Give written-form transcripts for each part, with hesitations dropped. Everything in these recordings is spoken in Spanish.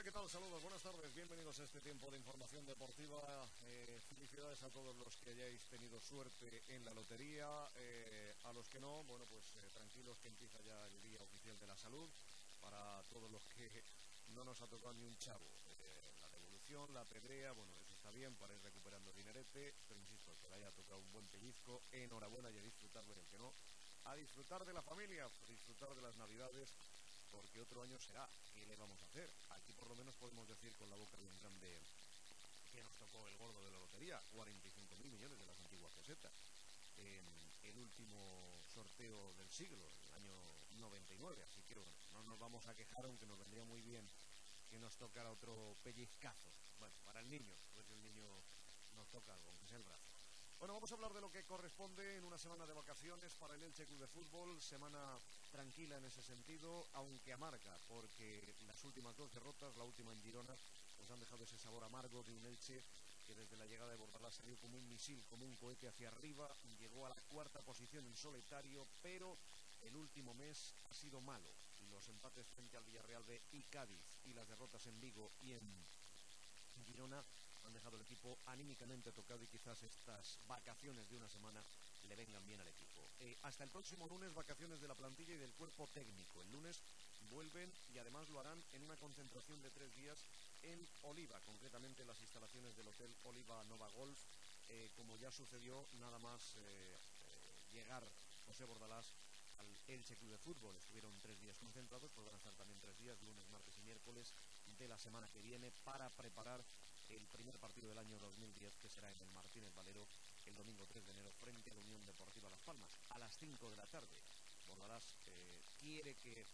¿qué tal? Saludos, buenas tardes, bienvenidos a este tiempo de información deportiva. Felicidades a todos los que hayáis tenido suerte en la lotería. A los que no, bueno, pues tranquilos que empieza ya el Día Oficial de la Salud. Para todos los que no nos ha tocado ni un chavo. La devolución, la pedrea, bueno, eso está bien para ir recuperando el dinerete. Pero insisto, el que le haya tocado un buen pellizco, enhorabuena y a disfrutarlo, y el que no, a disfrutar de la familia, a disfrutar de las Navidades. Porque otro año será. ¿Qué le vamos a hacer? Aquí por lo menos podemos decir con la boca bien grande que nos tocó el gordo de la lotería, 45.000 millones de las antiguas pesetas. En el último sorteo del siglo, el año 99. Así que bueno, no nos vamos a quejar, aunque nos vendría muy bien que nos tocara otro pellizcazo. Bueno, para el niño, a ver si el niño nos toca algo, aunque sea el brazo. Bueno, vamos a hablar de lo que corresponde en una semana de vacaciones para el Elche Club de Fútbol, semana tranquila en ese sentido, aunque amarga, porque las últimas dos derrotas, la última en Girona, nos han dejado ese sabor amargo de un Elche que desde la llegada de Bordalás salió como un misil, como un cohete hacia arriba, llegó a la cuarta posición en solitario, pero el último mes ha sido malo. Los empates frente al Villarreal B y Cádiz y las derrotas en Vigo y en Girona han dejado el equipo anímicamente tocado y quizás estas vacaciones de una semana le vengan bien al equipo. Hasta el próximo lunes, vacaciones de la plantilla y del cuerpo técnico. El lunes vuelven y además lo harán en una concentración de 3 días en Oliva, concretamente en las instalaciones del Hotel Oliva Nova Golf. Como ya sucedió, nada más llegar José Bordalás al Elche Club de Fútbol. Estuvieron 3 días concentrados, pues van a estar también 3 días, lunes, martes y miércoles de la semana que viene, para preparar el primer partido del año 2010, que será en el Martínez Valero el domingo 3 de enero frente a la Unión Deportiva Las Palmas a las 5 de la tarde. Bordalás quiere que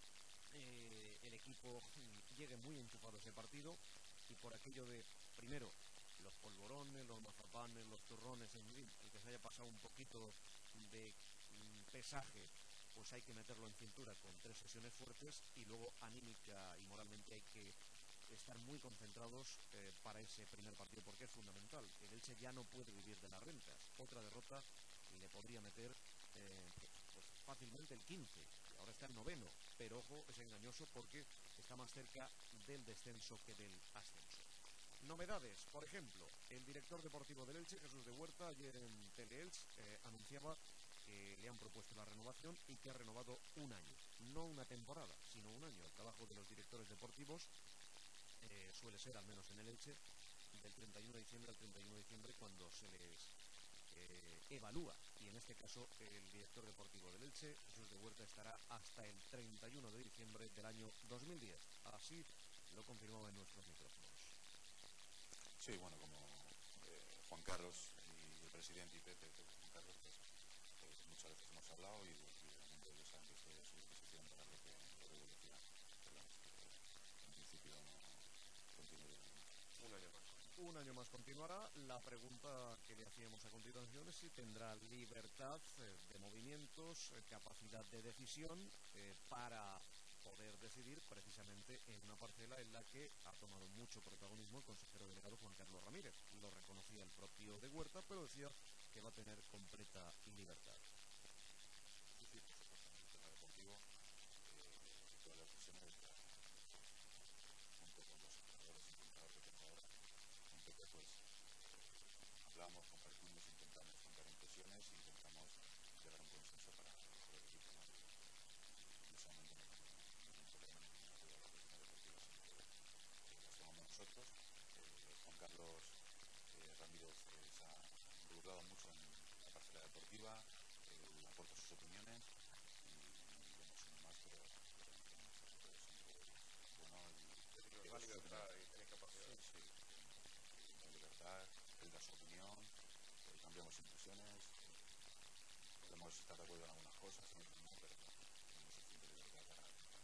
el equipo llegue muy enchufado a ese partido, y por aquello de, primero, los polvorones, los mazapanes, los turrones, en fin, el que se haya pasado un poquito de pesaje, pues hay que meterlo en cintura con 3 sesiones fuertes, y luego anímica y moralmente hay que estar muy concentrados para ese primer partido, porque es fundamental. El Elche ya no puede vivir de las rentas. Otra derrota le podría meter pues fácilmente el 15, y ahora está el 9º, pero ojo, es engañoso porque está más cerca del descenso que del ascenso. Novedades, por ejemplo, el director deportivo del Elche, Jesús de Huerta, ayer en Teleelch anunciaba que le han propuesto la renovación y que ha renovado un año, no una temporada, sino un año. El trabajo de los directores deportivos suele ser, al menos en el Elche, del 31 de diciembre al 31 de diciembre cuando se les evalúa, y en este caso el director deportivo del Elche, Jesús de Huerta, estará hasta el 31 de diciembre del año 2010. Así lo confirmaba en nuestros micrófonos. Sí, bueno, como Juan Carlos y el presidente y Pepe, Juan Carlos, pues muchas veces hemos hablado y realmente ellos saben que estoy a su disposición para lo que decida. Pero en principio no continúe. Un año más. Un año más continuará. La pregunta que le hacíamos a continuación es si tendrá libertad de movimientos, capacidad de decisión para poder decidir precisamente en una parcela en la que ha tomado mucho protagonismo el consejero delegado Juan Carlos Ramírez. Lo reconocía el propio de Huerta, pero decía que va a tener completa libertad. Sí, sí, por supuesto, en el tema deportivo, todas las decisiones, junto con los entrenadores y entrenadores que tengo ahora, con Pepe, pues hablamos, compartimos, intentamos contar impresiones e intentamos llegar a un consenso para el equipo, ¿no? En ese momento no tengo ningún problema, ninguna duda de las decisiones deportivas, sino que las tomamos nosotros. Juan Carlos Ramírez se ha involucrado mucho en la parcela deportiva, aporta sus opiniones y bueno, sin más, pero siempre bueno y La libertad y tener capacidad. Sí, la libertad, él da su opinión, cambiamos impresiones, podemos estar de acuerdo en algunas cosas, en otras no, pero tenemos suficiente libertad para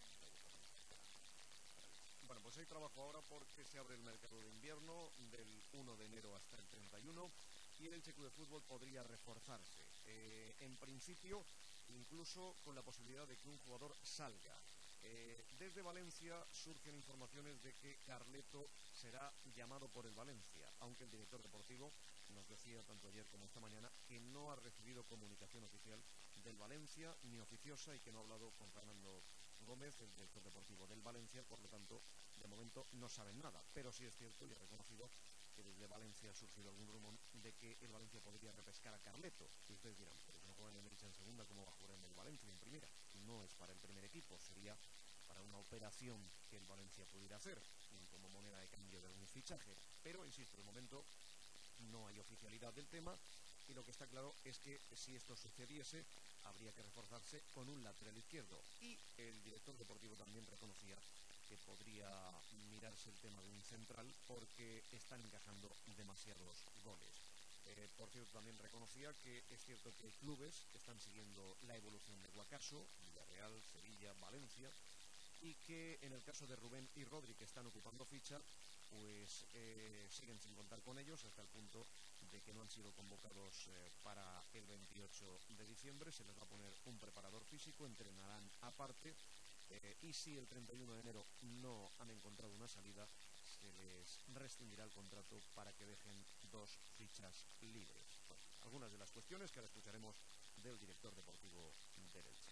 Bueno, pues hay trabajo ahora porque se abre el mercado de invierno del 1 de enero hasta el 31 y el Elche Club de Fútbol podría reforzarse. En principio, incluso con la posibilidad de que un jugador salga. Desde Valencia surgen informaciones de que Carleto será llamado por el Valencia, aunque el director deportivo nos decía tanto ayer como esta mañana que no ha recibido comunicación oficial del Valencia ni oficiosa y que no ha hablado con Fernando Gómez, el director deportivo del Valencia. Por lo tanto, de momento no saben nada, pero sí es cierto y he reconocido que desde Valencia ha surgido algún rumor de que el Valencia podría repescar a Carleto. Y ustedes dirán, pero si no juega en el Elche en segunda, ¿cómo va a jugar en el Valencia en primera? No es para el primer equipo, sería para una operación que el Valencia pudiera hacer como moneda de cambio de algún fichaje. Pero, insisto, de momento no hay oficialidad del tema y lo que está claro es que si esto sucediese habría que reforzarse con un lateral izquierdo, y el director deportivo también reconocía que podría mirarse el tema de un central porque están encajando demasiados goles. Por cierto, también reconocía que es cierto que hay clubes que están siguiendo la evolución de Guacaso, Villarreal, Sevilla, Valencia, y que en el caso de Rubén y Rodri, que están ocupando ficha, pues siguen sin contar con ellos hasta el punto de que no han sido convocados para el 28 de diciembre. Se les va a poner un preparador físico, entrenarán aparte, y si el 31 de enero no han encontrado una salida, se les rescindirá el contrato para que dejen 2 fichas libres. Bueno, algunas de las cuestiones que ahora escucharemos del director deportivo del Elche.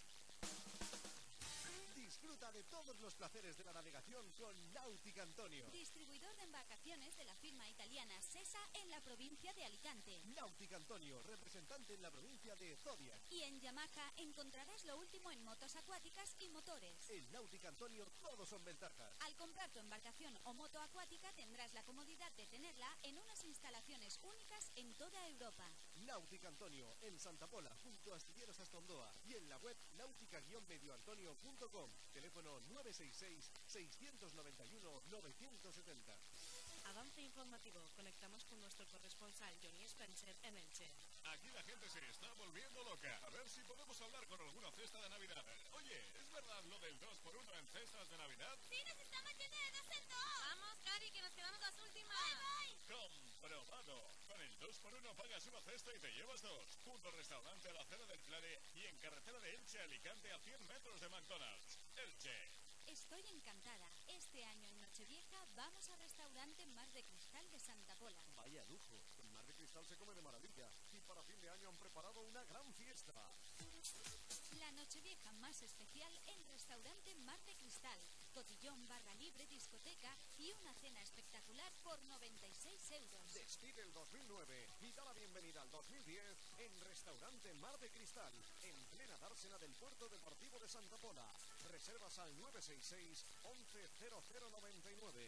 Disfruta de todos los placeres de la navegación con Náutica Antonio. Distribuidor de embarcaciones de la firma italiana SESA en la provincia de Alicante. Náutica Antonio, representante en la provincia de Zodiac. Y en Yamaha encontrarás lo último en motos acuáticas y motores. En Náutica Antonio todos son ventajas. Al comprar tu embarcación o moto acuática tendrás la comodidad de tenerla en unas instalaciones únicas en toda Europa. Náutica Antonio, en Santa Pola, junto a Astilleros Astondoa, y en la web náutica-medioantonio.com. Teléfono 966-691-970. Avance informativo. Conectamos con nuestro corresponsal Johnny Spencer en Elche. Aquí la gente se está volviendo loca. A ver si podemos hablar con alguna cesta de Navidad. Oye, ¿es verdad lo del 2x1 en cestas de Navidad? ¡Sí, nos estamos yendo de 2 en 2! ¡Vamos, Cari, que nos quedamos las últimas! ¡Bye, bye! ¡Comprobado! Con el 2x1 pagas una cesta y te llevas 2. Junto al restaurante a la acera del Clare y en carretera de Elche a Alicante a 100 metros de McDonald's. Elche. Estoy encantada. Este año en Nochevieja vamos al restaurante Mar de Cristal de Santa Pola. Vaya lujo, en Mar de Cristal se come de maravilla y para fin de año han preparado una gran fiesta. La Nochevieja más especial en restaurante Mar de Cristal. Cotillón, barra libre, discoteca y una cena espectacular por 96 euros. Despide el 2009 y da la bienvenida al 2010 en restaurante Mar de Cristal, en plena dársena del Puerto Deportivo de Santa Pola. Reservas al 966 11 0099.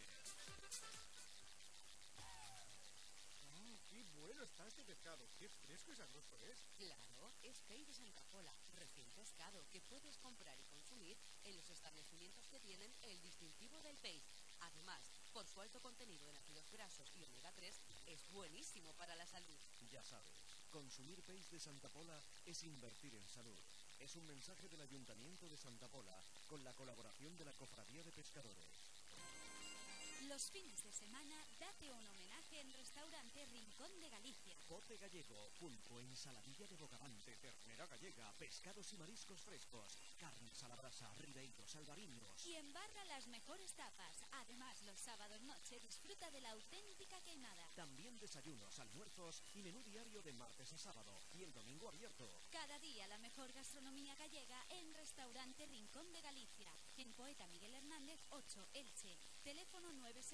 ¡Qué bueno está este pescado! ¡Qué fresco y sabroso es! Claro, es pez de Santa Pola, recién pescado, que puedes comprar y consumir en los establecimientos que tienen el distintivo del pez. Además, por su alto contenido en ácidos grasos y omega 3, es buenísimo para la salud. Ya sabes, consumir peix de Santa Pola es invertir en salud. Es un mensaje del Ayuntamiento de Santa Pola con la colaboración de la Cofradía de Pescadores. Los fines de semana date un homenaje en restaurante Rincón de Galicia. Bote gallego, pulpo, ensaladilla de bogavante, ternera gallega, pescados y mariscos frescos, carnes a la brasa, ribeiros, albariños. Y en barra las mejores tapas. Además, los sábados noche disfruta de la auténtica queimada. También desayunos, almuerzos y menú diario de martes a sábado y el domingo abierto. Cada día la mejor gastronomía gallega en restaurante Rincón de Galicia. En Poeta Miguel Hernández 8, Elche. Teléfono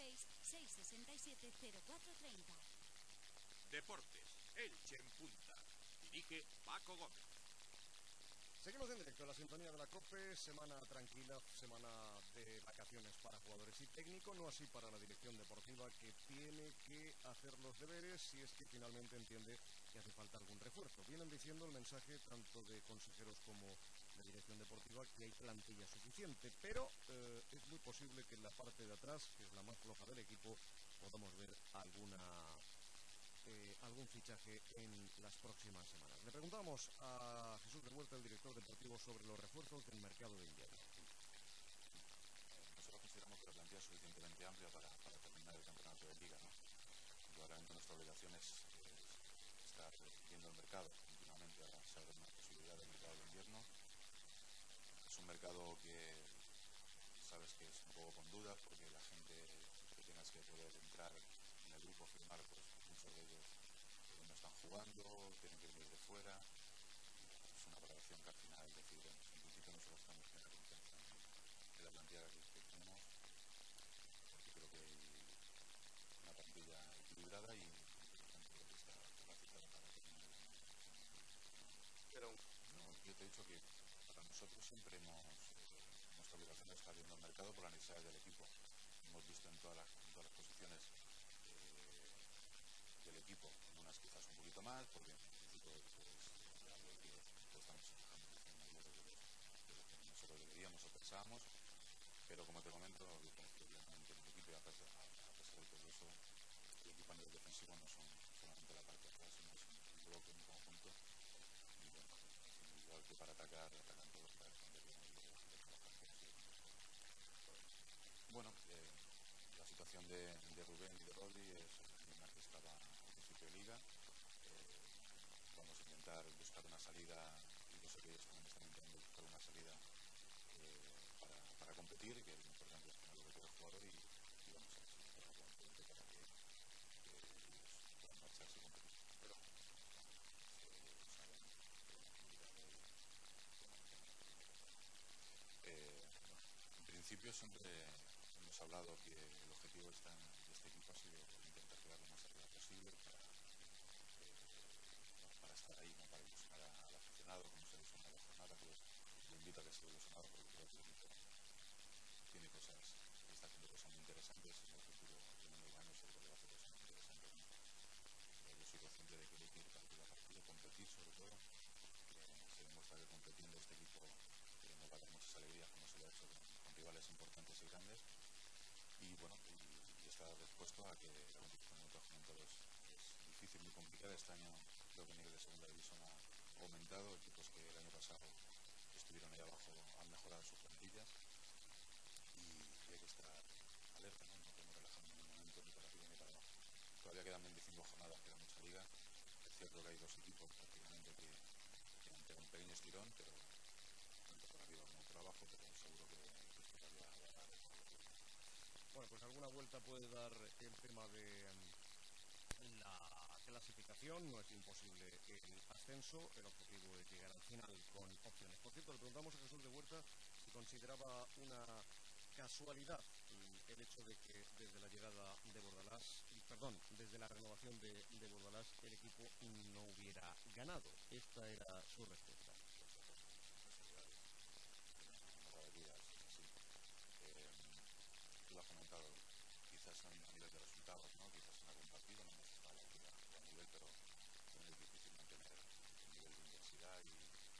96-667-0430. Deportes, Elche en punta. Dirige Paco Gómez. Seguimos en directo en la sintonía de la COPE, semana tranquila, semana de vacaciones para jugadores y técnico, no así para la dirección deportiva, que tiene que hacer los deberes si es que finalmente entiende que hace falta algún refuerzo. Vienen diciendo el mensaje tanto de consejeros como de dirección deportiva que hay plantilla suficiente, pero es muy posible que en la parte de atrás, que es la más floja del equipo, podamos ver algún fichaje en las próximas semanas. Le preguntamos a Jesús de Huerta, el director deportivo, sobre los refuerzos del mercado de invierno. Nosotros consideramos que la plantilla es suficientemente amplia para terminar el campeonato de liga, ¿no? Claramente nuestra obligación es estar viendo el mercado continuamente para saber una posibilidad del mercado de invierno. Es un mercado que sabes que es un poco con dudas, porque la gente que tengas que poder entrar en el grupo, firmar, pues muchos de ellos no están jugando, tienen que venir de fuera. Es una valoración que al final decidimos. En principio nosotros estamos en la confianza en la plantilla que tenemos. dicho que para nosotros siempre nuestra obligación es estar viendo el mercado por las necesidades del equipo. Hemos visto en todas las posiciones del equipo, en unas quizás un poquito más, porque en principio pues, ya veo que estamos trabajando en mayor de lo que nosotros deberíamos o pensábamos, pero como te comento, obviamente el equipo, a pesar de todo eso, el equipo a nivel defensivo no son solamente la parte de atrás, sino es un bloque, un conjunto, y bueno, igual que para atacar, atacan todos, para defender debemos de trabajar todos y bueno, la situación de Rubén y de Rodri es la misma que estaba al principio de liga. Vamos a intentar buscar una salida, y yo sé que ellos también están intentando buscar una salida para competir, que lo importante es tener lo que quiere el jugador y vamos a ver si trabajo con cliente para que ellos puedan marcharse y competir. Pero saben que la en principio siempre hemos hablado que el objetivo de este equipo ha sido intentar quedar lo más arriba posible para estar ahí, ¿no? Para ilusionar al aficionado, como se ilusiona la jornada, pues le invito a que sea ilusionado porque creo que el equipo tiene cosas, está haciendo cosas muy interesantes en el futuro, en unos años seguro que va a hacer cosas muy interesantes, ¿no? Yo soy consciente de que hay que ir partido a partido, competir sobre todo, se demuestra que compitiendo este equipo nos va a dar muchas alegrías como se lo ha hecho con rivales importantes y grandes y bueno, y estar dispuesto a que la competición en otros momentos es difícil, muy complicada. Este año creo que el nivel de segunda división ha aumentado, equipos que el año pasado estuvieron ahí abajo han mejorado sus plantillas y hay que estar alerta, ¿no? No podemos relajarnos en ningún momento ni para arriba ni para abajo. Todavía quedan 25 jornadas, queda mucha liga. Es cierto que hay dos equipos prácticamente que han pegado un pequeño estirón, pero tanto por arriba como por abajo, pero seguro que esto todavía va a dar. Bueno, pues alguna vuelta puede dar el tema de la clasificación, no es imposible el ascenso, el objetivo es llegar al final con opciones. Por cierto, le preguntamos a Jesús de Huerta si consideraba una casualidad el hecho de que desde la llegada de Bordalás, desde la renovación de Bordalás, el equipo no hubiera ganado. Esta era su respuesta. Tú lo has comentado, quizás a nivel de resultados, ¿no? Quizás en algún partido no hemos estado a buen nivel, pero también es difícil mantener el nivel de intensidad y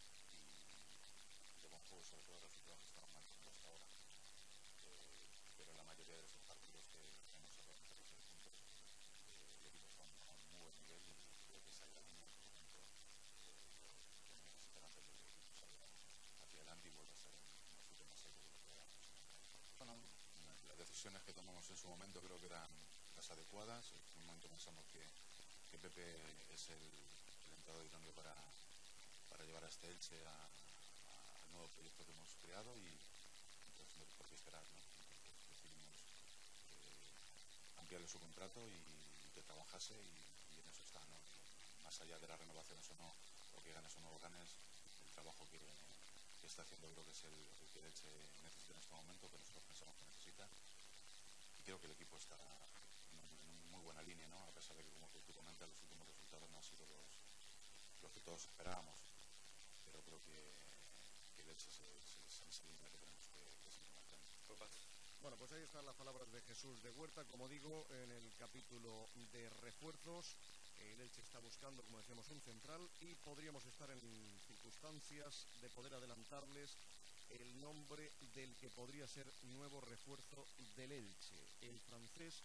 de buen juego, sobre todo los resultados que estaban marcando hasta ahora. Pero en la mayoría de esos partidos que hemos sacado los 6 puntos, el equipo está a un muy buen nivel y creo que esa es la línea en este momento tenemos esperanzas de que el equipo salga hacia adelante y vuelva a estar en una sitio más alto de lo que éramos. Bueno, las decisiones que tomamos en su momento creo que eran las adecuadas. En un momento pensamos que Pepe es el entrenador idóneo para llevar a este Elche al nuevo proyecto que hemos creado y entonces no hay por qué esperar, ¿no? Entonces decidimos ampliarle su contrato y que trabajase y en eso está, ¿no? Más allá de las renovaciones o no, o que ganes o no ganes, el trabajo que está haciendo creo que es el que Elche necesita en este momento, que nosotros pensamos que necesita y creo que el equipo está en muy buena línea, ¿no? A pesar de que, como tú comentas, los últimos resultados no han sido los que todos esperábamos, pero creo que el Elche es esa línea que tenemos que seguir marcando. Bueno, pues ahí están las palabras de Jesús de Huerta. Como digo, en el capítulo de refuerzos, el Elche está buscando, como decíamos, un central y podríamos estar en circunstancias de poder adelantarles el nombre del que podría ser nuevo refuerzo del Elche, el francés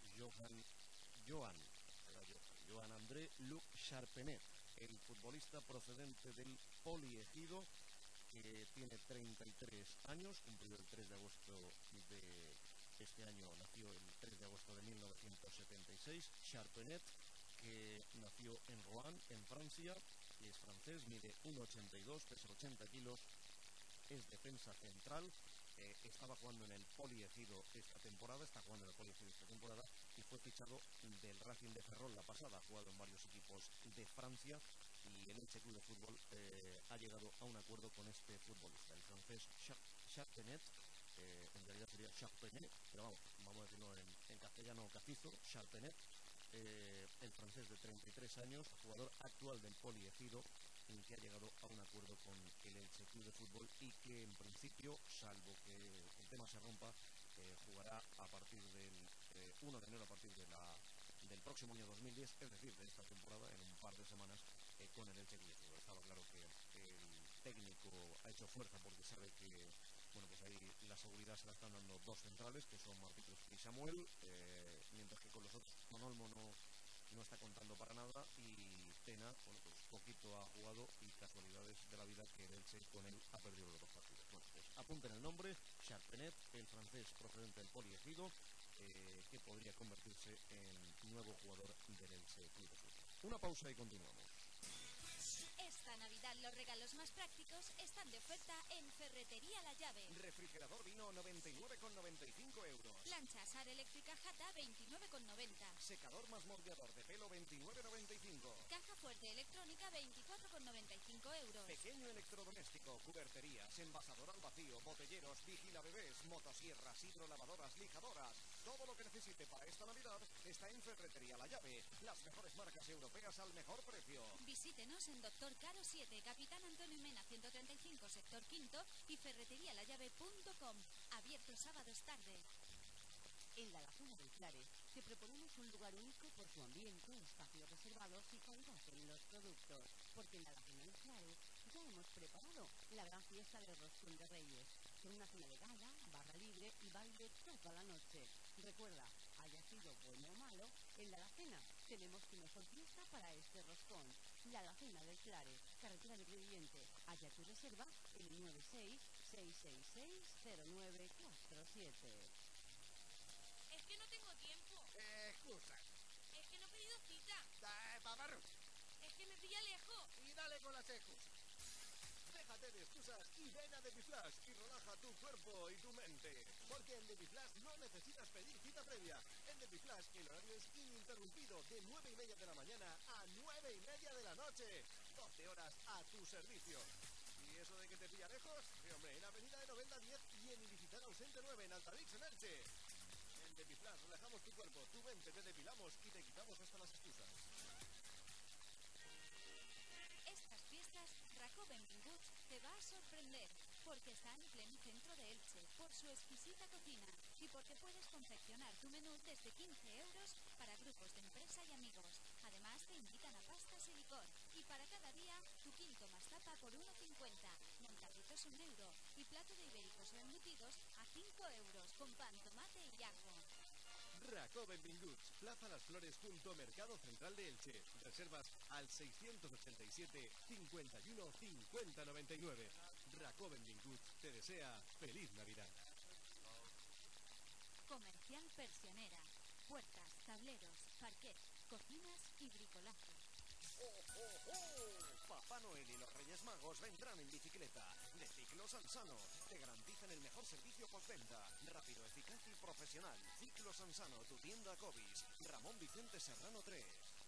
Johan André Luc Charpenet, el futbolista procedente del Poliegido, que tiene 33 años, cumplió el 3 de agosto de este año, nació el 3 de agosto de 1976, Charpenet, que nació en Rouen, en Francia, y es francés, mide 1,82, pesa 80 kilos, es defensa central, estaba jugando en el Poliegido esta temporada, y fue fichado del Racing de Ferrol la pasada, ha jugado en varios equipos de Francia y el Elche Club de Fútbol ha llegado a un acuerdo con este futbolista, el francés Charpenet, en realidad sería Charpenet, pero vamos a decirlo en castellano castizo, Charpenet, el francés de 33 años, jugador actual del Poliegido, que ha llegado a un acuerdo con el Elche Club de Fútbol y que en principio, salvo que el tema se rompa, jugará a partir del 1 de enero, a partir del próximo año 2010, es decir, de esta temporada, en un par de semanas, con el Elche Club de Fútbol. Estaba claro que el técnico ha hecho fuerza porque sabe que, bueno, pues ahí la seguridad se la están dando dos centrales, que son Martínez y Samuel, mientras que con los otros con Olmo no está contando para nada, y Tena, bueno, pues poquito ha jugado y casualidades de la vida que el Elche con él ha perdido los dos partidos. Bueno, pues apunten el nombre, Charpenet, el francés procedente del Poliegido, que podría convertirse en nuevo jugador del Elche Club de Fútbol. Una pausa y continuamos. Esta Navidad los regalos más prácticos están de oferta en Ferretería La Llave. Refrigerador Vino 99,95 euros. Plancha Sar eléctrica Jata 29,90. Secador más moldeador de pelo 29,95. Caja fuerte electrónica 24,95 euros. Pequeño electrodoméstico, cuberterías, envasador al vacío, botelleros, vigilabebés, motosierras, hidrolavadoras, lijadoras. Todo lo que necesite para esta Navidad está en Ferretería La Llave. Las mejores marcas europeas al mejor precio. Visítenos en Doctor Caro 7, Capitán Antonio Mena 135, sector quinto, y ferreterialallave.com. Abierto sábados tarde. En la Laguna del Clare te proponemos un lugar único por su ambiente, espacios reservados y calidad en los productos. Porque en la Laguna del Clare ya hemos preparado la gran fiesta del Roscón de Reyes, con una cena de gala, barra libre y baile toda la noche. Recuerda, haya sido bueno o malo, en la Alacena tenemos tu mejor fiesta para este roscón. La Alacena del Clare, carretera de Crevillente. Haya tu reserva el 96-666-0947. Es que no tengo tiempo. Excusa. Es que no he pedido cita. Pavarro. Es que me pilla lejos. Y dale con las excusas. Déjate de excusas y ven a Depiflash y relaja tu cuerpo y tu mente. Porque en Depiflash no necesitas pedir cita previa. En Depiflash el horario es ininterrumpido de 9:30 de la mañana a 9:30 de la noche. 12 horas a tu servicio. ¿Y eso de que te pilla lejos? Sí, hombre, en Avenida de Novelda 10 y en Ilicitán Ausente 9 en Altavix, en Elche. En Depiflash relajamos tu cuerpo, tu mente, te depilamos y te quitamos hasta las excusas. Estas fiestas, Racó Benvinguts te va a sorprender, porque está en pleno centro de Elche, por su exquisita cocina y porque puedes confeccionar tu menú desde 15 euros para grupos de empresa y amigos. Además te invitan a pastas y licor, y para cada día tu quinto más tapa por 1,50, montarritos 1 euro y plato de ibéricos o embutidos a 5 euros con pan, tomate y ajo. Racó Benvinguts, Plaza Las Flores junto Mercado Central de Elche. Reservas al 687 51 50 99. Racó Benvinguts te desea feliz Navidad. Comercial Persianera. Puertas, tableros, parquet, cocinas y bricolaje. ¡Oh, oh, oh! Papá Noel y los Reyes Magos vendrán en bicicleta. De Ciclos Ansano. Te garantizan el mejor servicio postventa. Rápido, eficaz y profesional. Ciclos Ansano, tu tienda Cobis. Ramón Vicente Serrano 3.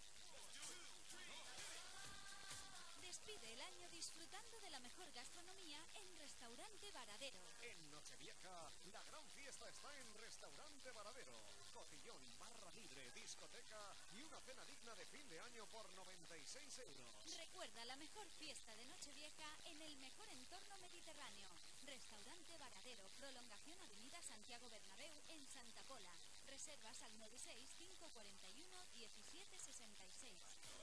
Despide el año disfrutando de la mejor gastronomía en Restaurante Varadero. En Nochevieja, la gran fiesta está en Restaurante Varadero. Cotillón, barra libre, discoteca y una cena digna de fin de año por 96 euros. Recuerda la mejor fiesta de Nochevieja en el mejor entorno mediterráneo. Restaurante Varadero, prolongación Avenida Santiago Bernabéu en Santa Pola. Reservas al 96 541 1766.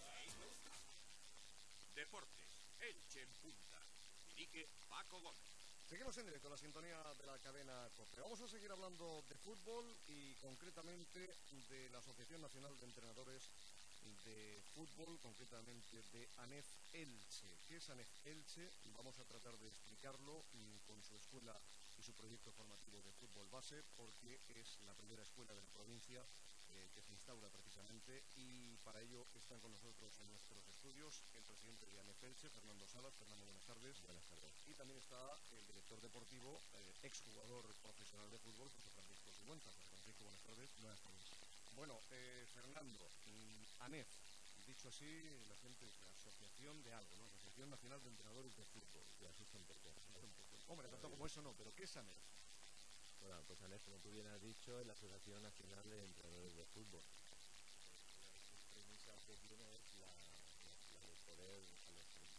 Deportes, Elche en punta. Dirige Paco Gómez. Seguimos en directo, la sintonía de la cadena COPE. Vamos a seguir hablando de fútbol y concretamente de la Asociación Nacional de Entrenadores de Fútbol, concretamente de ANEF Elche. ¿Qué es ANEF Elche? Vamos a tratar de explicarlo con su escuela y su proyecto formativo de fútbol base, porque es la primera escuela de la provincia que se instaura precisamente, y para ello están con nosotros en nuestros estudios el presidente de ANEF Elche, Fernando Salas. Fernando, buenas tardes. Buenas tardes. Y también está el director deportivo, exjugador profesional de fútbol, José Francisco Sigüenza. José Francisco, buenas tardes. Buenas tardes. Bueno, Fernando, ANEF, dicho así, la gente, la asociación de algo, ¿no? Asociación Nacional de Entrenadores de Fútbol. Y así está un poco. Hombre, tanto como eso no, pero ¿qué es ANEF? Bueno, pues ANEF, como tú bien has dicho, es la Asociación Nacional de Entrenadores de Fútbol. Una de sus premisas que tiene es la de poder a los entrenadores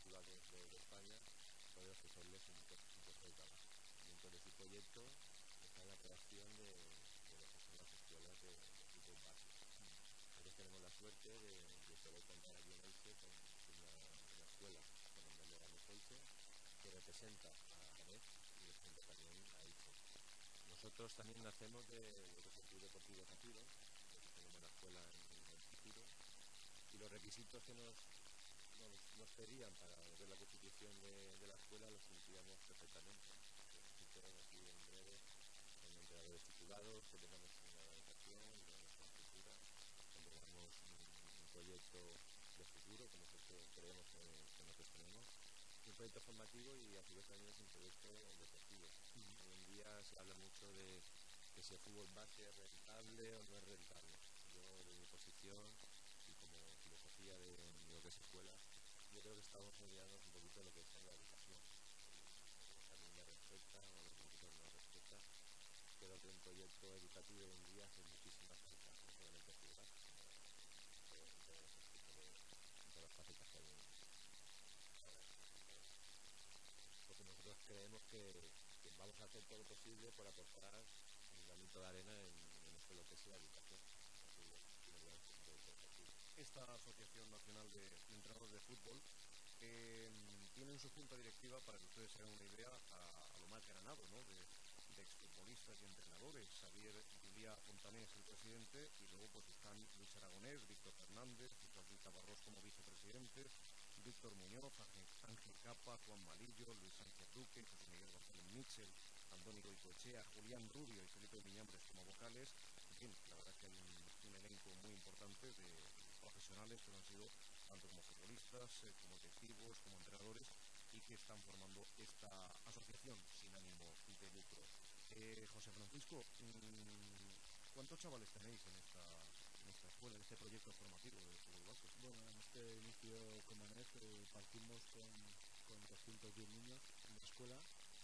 titulados de España, poder ofrecerles un puesto de trabajo. Dentro de su proyecto está la creación de lo que son las escuelas de fútbol base. Nosotros tenemos la suerte de poder contar aquí en Elche con una escuela con el nombre de Ganés Elche, que representa a Ganés y representa también a Elche. Nosotros también nacemos de lo que es el Club Deportivo Zafiro, tenemos la escuela en el Zafiro, y los requisitos que nos pedían para ver la constitución de la escuela los cumplíamos perfectamente. Requisitos así en breve, con entrenadores titulados, que tengamos una organización, que tengamos una cultura, que tengamos un proyecto de futuro, como es el que creemos que nosotros tenemos, un proyecto formativo y a su vez también es un proyecto deportivo. Hoy en día se habla mucho de que si el fútbol base es rentable o no es rentable. Yo, de mi posición y como filosofía de lo que es escuela, yo creo que estamos olvidándonos un poquito de lo que es la educación. A mí me respecta, o a los políticos no respecta. Creo que un proyecto educativo hoy en día hace muchísima falta, no solamente jugar, sino en todos los aspectos en todas las facetas que hay ahora. Porque nosotros creemos que vamos a hacer todo lo posible por aportar un granito de arena en esto lo que es la educación. Esta Asociación Nacional de Entrenadores de Fútbol tiene en su junta directiva, para que ustedes se hagan una idea, a lo más granado, ¿no?, de exfutbolistas y entrenadores. Xavier Juliá Fontanés, el presidente, y luego pues están Luis Aragonés, Víctor Fernández, José Cabarrós como vicepresidente, Víctor Muñoz, Ángel Capa, Juan Malillo, Luis Sánchez Duque, José Miguel González Mitchell, Andoni Goicoechea, Julián Rubio y Felipe Miñambres como vocales. En fin, la verdad es que hay un elenco muy importante de profesionales que lo han sido tanto como futbolistas, como directivos, como entrenadores, y que están formando esta asociación sin ánimo de lucro. José Francisco, ¿cuántos chavales tenéis en esta escuela, en este proyecto formativo de fútbol base? Bueno, en este inicio con Manef partimos con 210 niños en la escuela,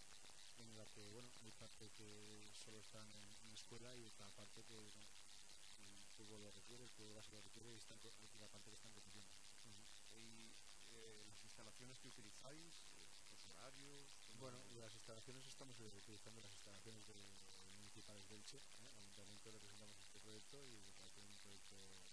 en la que, bueno, hay parte que solo están en escuela y otra parte que, bueno, el fútbol lo requiere, el fútbol base lo requiere y la parte que están repitiendo. Y las instalaciones que utilizáis, los horarios... Bueno, las instalaciones estamos utilizando las instalaciones municipales de Elche, al ayuntamiento representamos este proyecto y me parece un proyecto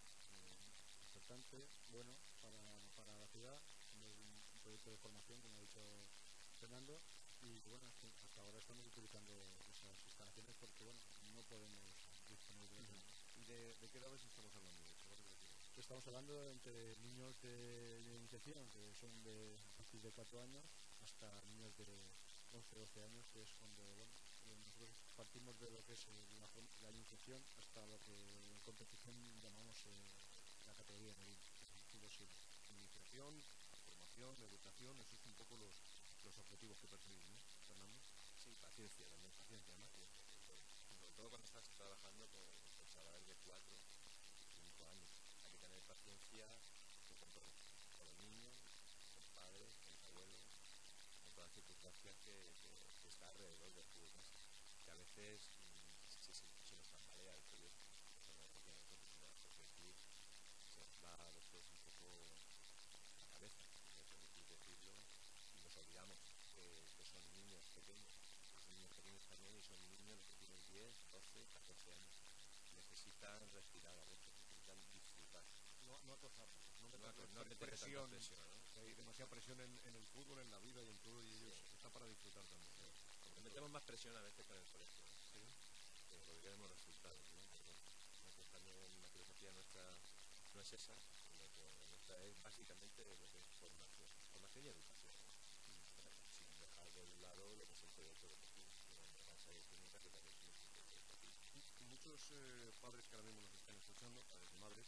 importante, bueno, para la ciudad, un proyecto de formación, como ha dicho Fernando, y bueno, hasta ahora estamos utilizando esas instalaciones porque, bueno, no podemos disponer de ellas. ¿De qué edades estamos hablando? Estamos hablando entre niños de iniciación, que son a partir de 4 años, hasta niños de 11 12 años, que es cuando, bueno, nosotros partimos de lo que es la iniciación hasta lo que en competición llamamos la categoría de nivel, fútbol 7. Iniciación, formación, educación, esos son un poco los objetivos que perseguís, ¿no, Fernando? Sí, paciencia también, paciencia, ¿no? Sobre todo cuando estás trabajando con chavales de 4 5 años. Hay que tener paciencia con todo, con los niños, con los padres, con los abuelos, con todas las circunstancias que está alrededor del fútbol base, que a veces se nos tambalea el proyecto, no lo que nosotros, sino porque el club se nos va a veces un poco la cabeza, si me permitís decirlo, y nos olvidamos que son niños pequeños también, y son niños que tienen 10, 12, 14 años. Necesitan respirar a veces, necesitan disfrutar. No acosarlos, no meterle presión, tanta presión, ¿no? Hay demasiada presión en el fútbol, en la vida y en todo, y ellos está para disfrutar también. Le metemos más presión a veces con el colegio, ¿no? Sí. Porque queremos resultados, ¿no? Pero nosotros también la filosofía nuestra no es esa, sino que nuestra es básicamente lo que es formación y educación, ¿no? Sin dejar de un lado lo que es el proyecto deportivo, la casa de clínica, que también es un proyecto deportivo. Muchos padres que ahora mismo nos están escuchando, padres y madres,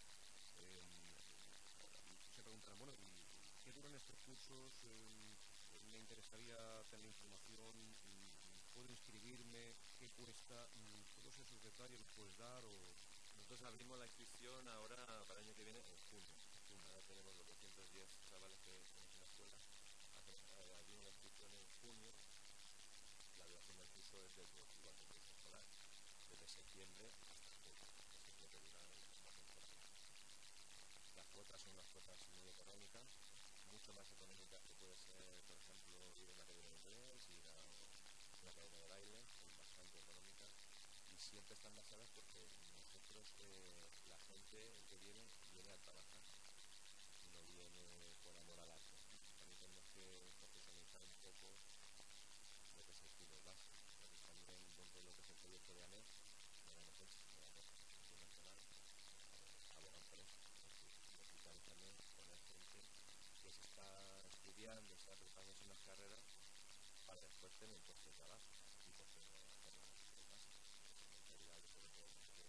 se preguntarán, bueno, ¿y qué duran estos cursos? Me interesaría tener información, ¿puedo inscribirme? ¿Qué cuesta? Todos esos detalles los puedes dar o... Nosotros abrimos la inscripción ahora para el año que viene en junio. Ahora tenemos los 210 chavales que tenemos en la escuela. Abrimos la inscripción en junio. La duración del curso es desde igual que el curso escolar, desde septiembre hasta julio. Eso es lo que dura una temporada. Las cuotas son unas cuotas muy económicas. mucho más económicas que puede ser, por ejemplo, ir a una academia de inglés, ir a una academia de baile, son bastante económicas y siempre están basadas porque nosotros, la gente, el que viene a trabajar, no viene por amor al arte. También tenemos que profesionalizar un poco lo que es el fútbol base. Entonces también dentro de lo que es el proyecto de ANEF, no de ANEF, sino de ANEF Nacional, abogan por eso. Es decir, necesitamos también poner gente que se está estudiando, está preparándose unas carreras para después tener puestos de trabajo y posterior hacer la fútbol base. En realidad yo creo que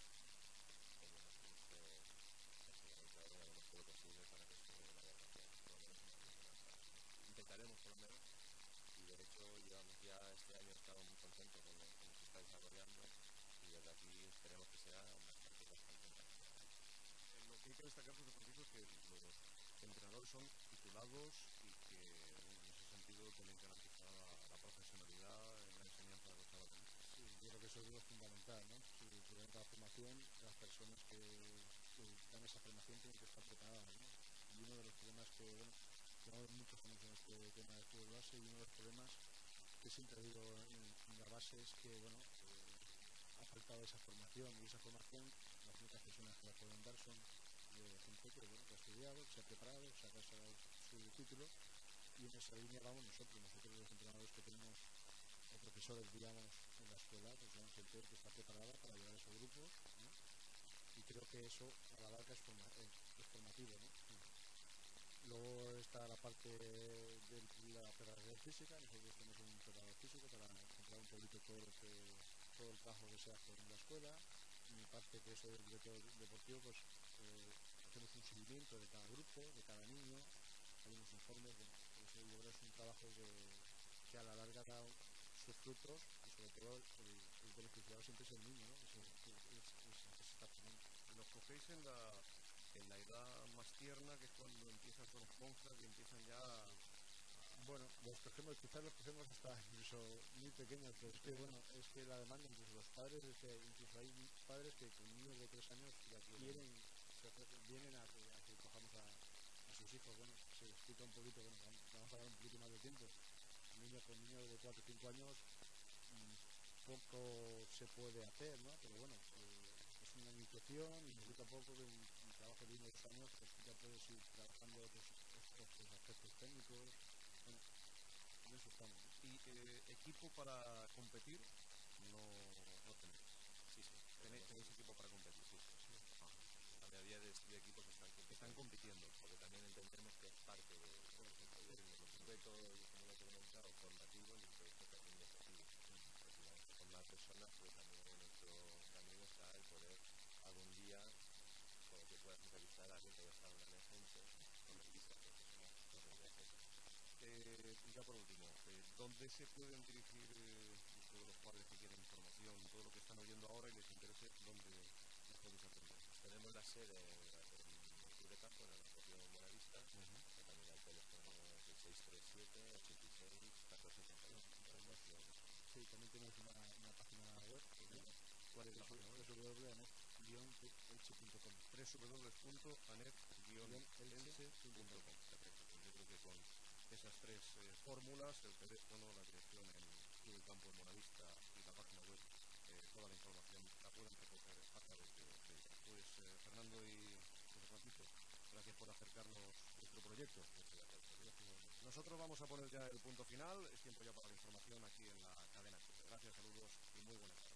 como nosotros básicamente ahora haremos todo lo posible para que esto la verdad que por lo menos intentaremos por lo menos. Y de hecho llevamos ya este año, estamos muy contentos con cómo se está desarrollando y desde aquí esperemos que sea bastante más. Lo que hay que destacar, José Francisco, es que los entrenadores son titulados y que, bueno, en ese sentido tienen garantizada la profesionalidad en la enseñanza de los chavales. Sí, yo creo que eso es lo fundamental, ¿no? Si durante la formación, las personas que dan esa formación tienen que estar preparadas, ¿no? Y uno de los problemas que, bueno, llevamos muchos años en este tema de fútbol base y uno de los problemas que siempre digo en la base es que, bueno, ha faltado esa formación y esa formación, las únicas personas que la pueden dar son gente que, bueno, que ha estudiado, que se ha preparado, que se ha sacado su título y en esa línea vamos nosotros los entrenadores que tenemos o profesores, digamos, en la escuela, pues son gente que está preparada para llevar esos grupos, ¿no? Y creo que eso a la larga es formativo, ¿no? Luego está la parte de la preparación física. Nosotros tenemos un preparador físico para controlar un poquito todo el trabajo que se hace en la escuela. Y mi parte, que soy el director deportivo, pues hacemos un seguimiento de cada grupo, de cada niño, hay unos informes. Bueno, eso yo creo que es un trabajo que a la larga da sus frutos y sobre todo el beneficiado siempre es el niño, ¿no? Es el que se está formando. Los cogéis en la edad más tierna, que es cuando empiezan con esponjas y empiezan ya bueno, quizás los cogemos hasta incluso muy pequeños, pero es que bueno, es que la demanda, incluso los padres, es que incluso hay padres que con niños de 3 años ya vienen a que cojamos a sus hijos. Bueno, se explica un poquito, bueno, vamos a dar un poquito más de tiempo. Con niños de 4 o 5 años poco se puede hacer, ¿no? Pero bueno, es una iniciación y necesita poco de un trabajo de 1 o 2 años, pues ya puedes ir trabajando otros aspectos técnicos. Bueno, en eso estamos, ¿no? ¿Y equipo para competir? No tenéis. Sí. ¿Tenéis equipo para competir? Sí. La mayoría de equipos están compitiendo, porque también entendemos que es parte de un proyecto, como lo he comentado, formativo y un proyecto también deportivo. Formar personas, pero también en nuestro camino está el poder algún día con que puedas entrevistar a alguien que haya estado en la emergencia con el equipo profesional. Ya por último, ¿dónde se pueden dirigir todos los padres que quieren información, todo lo que están oyendo ahora y les interese, dónde les podéis atender? Tenemos la sede en el Club de Campo, en la Asociación Buenavista, que también el teléfono es el 637 86 1471. Sí, también tenemos una página web. ¿Cuál es la página web? www.anef-elche.com www.anef-elche.com. Perfecto, pues yo creo que con esas 3 fórmulas, el teléfono, la dirección en Club de Campo en Buenavista y la página web, toda la información la pueden recoger a través de ella. Pues Fernando y José Francisco, gracias por acercarnos vuestro proyecto. Nosotros vamos a poner ya el punto final, es tiempo ya para la información aquí en la cadena. Gracias, saludos y muy buenas tardes.